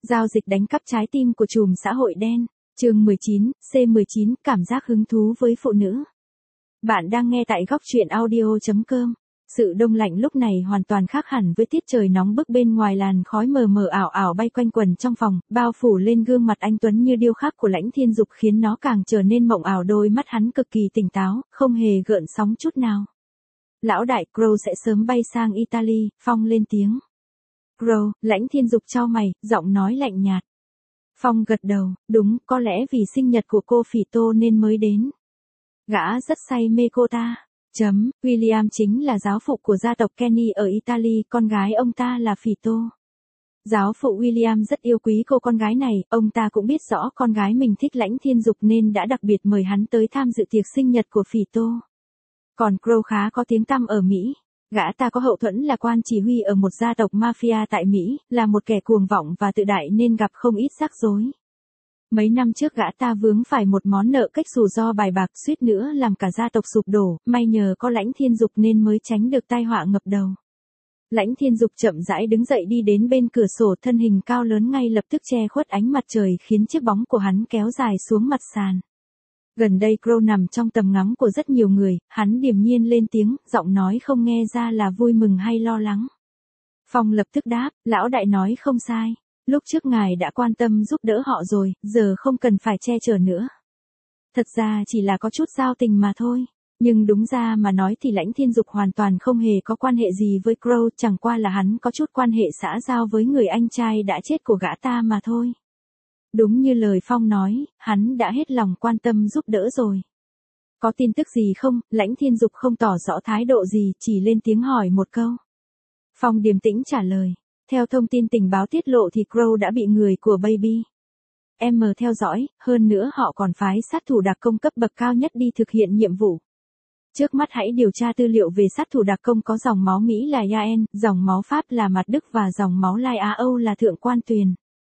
Giao dịch đánh cắp trái tim của trùm xã hội đen. Chương 19, C19, cảm giác hứng thú với phụ nữ. Bạn đang nghe tại góc truyện audio.com. Sự đông lạnh lúc này hoàn toàn khác hẳn với tiết trời nóng bức bên ngoài, làn khói mờ mờ ảo ảo bay quanh quẩn trong phòng, bao phủ lên gương mặt anh tuấn như điêu khắc của Lãnh Thiên Dục, khiến nó càng trở nên mộng ảo. Đôi mắt hắn cực kỳ tỉnh táo, không hề gợn sóng chút nào. Lão đại, Crow sẽ sớm bay sang Italy, Phong lên tiếng. Crow, Lãnh Thiên Dục chau mày, giọng nói lạnh nhạt. Phong gật đầu, đúng, có lẽ vì sinh nhật của cô Phỉ Tô nên mới đến. Gã rất say mê cô ta. William chính là giáo phụ của gia tộc Kenny ở Italy, con gái ông ta là Phỉ Tô. Giáo phụ William rất yêu quý cô con gái này, ông ta cũng biết rõ con gái mình thích Lãnh Thiên Dục nên đã đặc biệt mời hắn tới tham dự tiệc sinh nhật của Phỉ Tô. Còn Crow khá có tiếng tăm ở Mỹ. Gã ta có hậu thuẫn là quan chỉ huy ở một gia tộc mafia tại Mỹ, là một kẻ cuồng vọng và tự đại nên gặp không ít rắc rối. Mấy năm trước gã ta vướng phải một món nợ cách xù do bài bạc, suýt nữa làm cả gia tộc sụp đổ, may nhờ có Lãnh Thiên Dục nên mới tránh được tai họa ngập đầu. Lãnh Thiên Dục chậm rãi đứng dậy đi đến bên cửa sổ, thân hình cao lớn ngay lập tức che khuất ánh mặt trời khiến chiếc bóng của hắn kéo dài xuống mặt sàn. Gần đây Crow nằm trong tầm ngắm của rất nhiều người, hắn điềm nhiên lên tiếng, giọng nói không nghe ra là vui mừng hay lo lắng. Phong lập tức đáp, lão đại nói không sai. Lúc trước ngài đã quan tâm giúp đỡ họ rồi, giờ không cần phải che chở nữa. Thật ra chỉ là có chút giao tình mà thôi. Nhưng đúng ra mà nói thì Lãnh Thiên Dục hoàn toàn không hề có quan hệ gì với Crow, chẳng qua là hắn có chút quan hệ xã giao với người anh trai đã chết của gã ta mà thôi. Đúng như lời Phong nói, hắn đã hết lòng quan tâm giúp đỡ rồi. Có tin tức gì không? Lãnh Thiên Dục không tỏ rõ thái độ gì, chỉ lên tiếng hỏi một câu. Phong điềm tĩnh trả lời. Theo thông tin tình báo tiết lộ thì Crow đã bị người của Baby M theo dõi, hơn nữa họ còn phái sát thủ đặc công cấp bậc cao nhất đi thực hiện nhiệm vụ. Trước mắt hãy điều tra tư liệu về sát thủ đặc công có dòng máu Mỹ là Yaen, dòng máu Pháp là Mạt Đức và dòng máu Lai Á Âu là Thượng Quan Tuyền.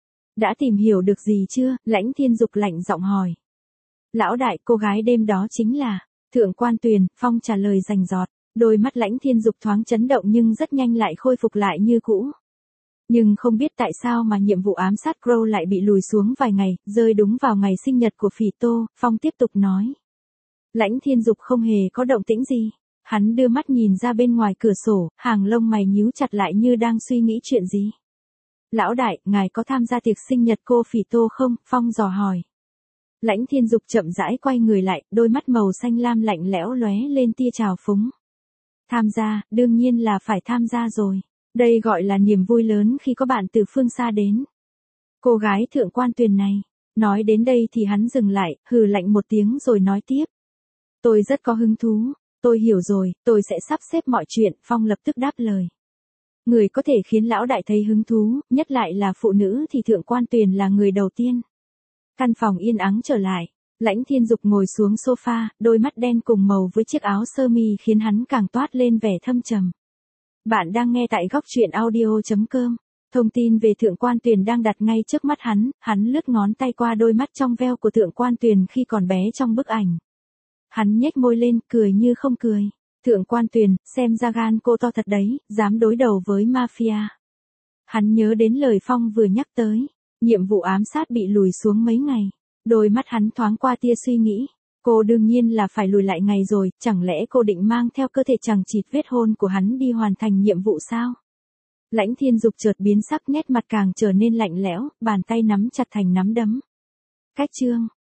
Đã tìm hiểu được gì chưa? Lãnh Thiên Dục lạnh giọng hỏi. Lão đại, cô gái đêm đó chính là Thượng Quan Tuyền, Phong trả lời rành rọt. Đôi mắt Lãnh Thiên Dục thoáng chấn động nhưng rất nhanh lại khôi phục lại như cũ. Nhưng không biết tại sao mà nhiệm vụ ám sát Crow lại bị lùi xuống vài ngày, rơi đúng vào ngày sinh nhật của Phỉ Tô, Phong tiếp tục nói. Lãnh Thiên Dục không hề có động tĩnh gì. Hắn đưa mắt nhìn ra bên ngoài cửa sổ, hàng lông mày nhíu chặt lại như đang suy nghĩ chuyện gì. Lão đại, ngài có tham gia tiệc sinh nhật cô Phỉ Tô không? Phong dò hỏi. Lãnh Thiên Dục chậm rãi quay người lại, đôi mắt màu xanh lam lạnh lẽo lóe lên tia trào phúng. Tham gia, đương nhiên là phải tham gia rồi. Đây gọi là niềm vui lớn khi có bạn từ phương xa đến. Cô gái Thượng Quan Tuyền này. Nói đến đây thì hắn dừng lại, hừ lạnh một tiếng rồi nói tiếp. Tôi rất có hứng thú. Tôi hiểu rồi, tôi sẽ sắp xếp mọi chuyện, Phong lập tức đáp lời. Người có thể khiến lão đại thấy hứng thú, nhất lại là phụ nữ thì Thượng Quan Tuyền là người đầu tiên. Căn phòng yên ắng trở lại. Lãnh Thiên Dục ngồi xuống sofa, đôi mắt đen cùng màu với chiếc áo sơ mi khiến hắn càng toát lên vẻ thâm trầm. Bạn đang nghe tại góc truyện audio.com. Thông tin về Thượng Quan Tuyền đang đặt ngay trước mắt hắn lướt ngón tay qua đôi mắt trong veo của Thượng Quan Tuyền khi còn bé trong bức ảnh. Hắn nhếch môi lên, cười như không cười. Thượng Quan Tuyền, xem ra gan cô to thật đấy, dám đối đầu với mafia. Hắn nhớ đến lời Phong vừa nhắc tới. Nhiệm vụ ám sát bị lùi xuống mấy ngày. Đôi mắt hắn thoáng qua tia suy nghĩ. Cô đương nhiên là phải lùi lại ngày rồi, chẳng lẽ cô định mang theo cơ thể chằng chịt vết hôn của hắn đi hoàn thành nhiệm vụ sao? Lãnh Thiên Dục chợt biến sắc, nét mặt càng trở nên lạnh lẽo, bàn tay nắm chặt thành nắm đấm. Cách chương.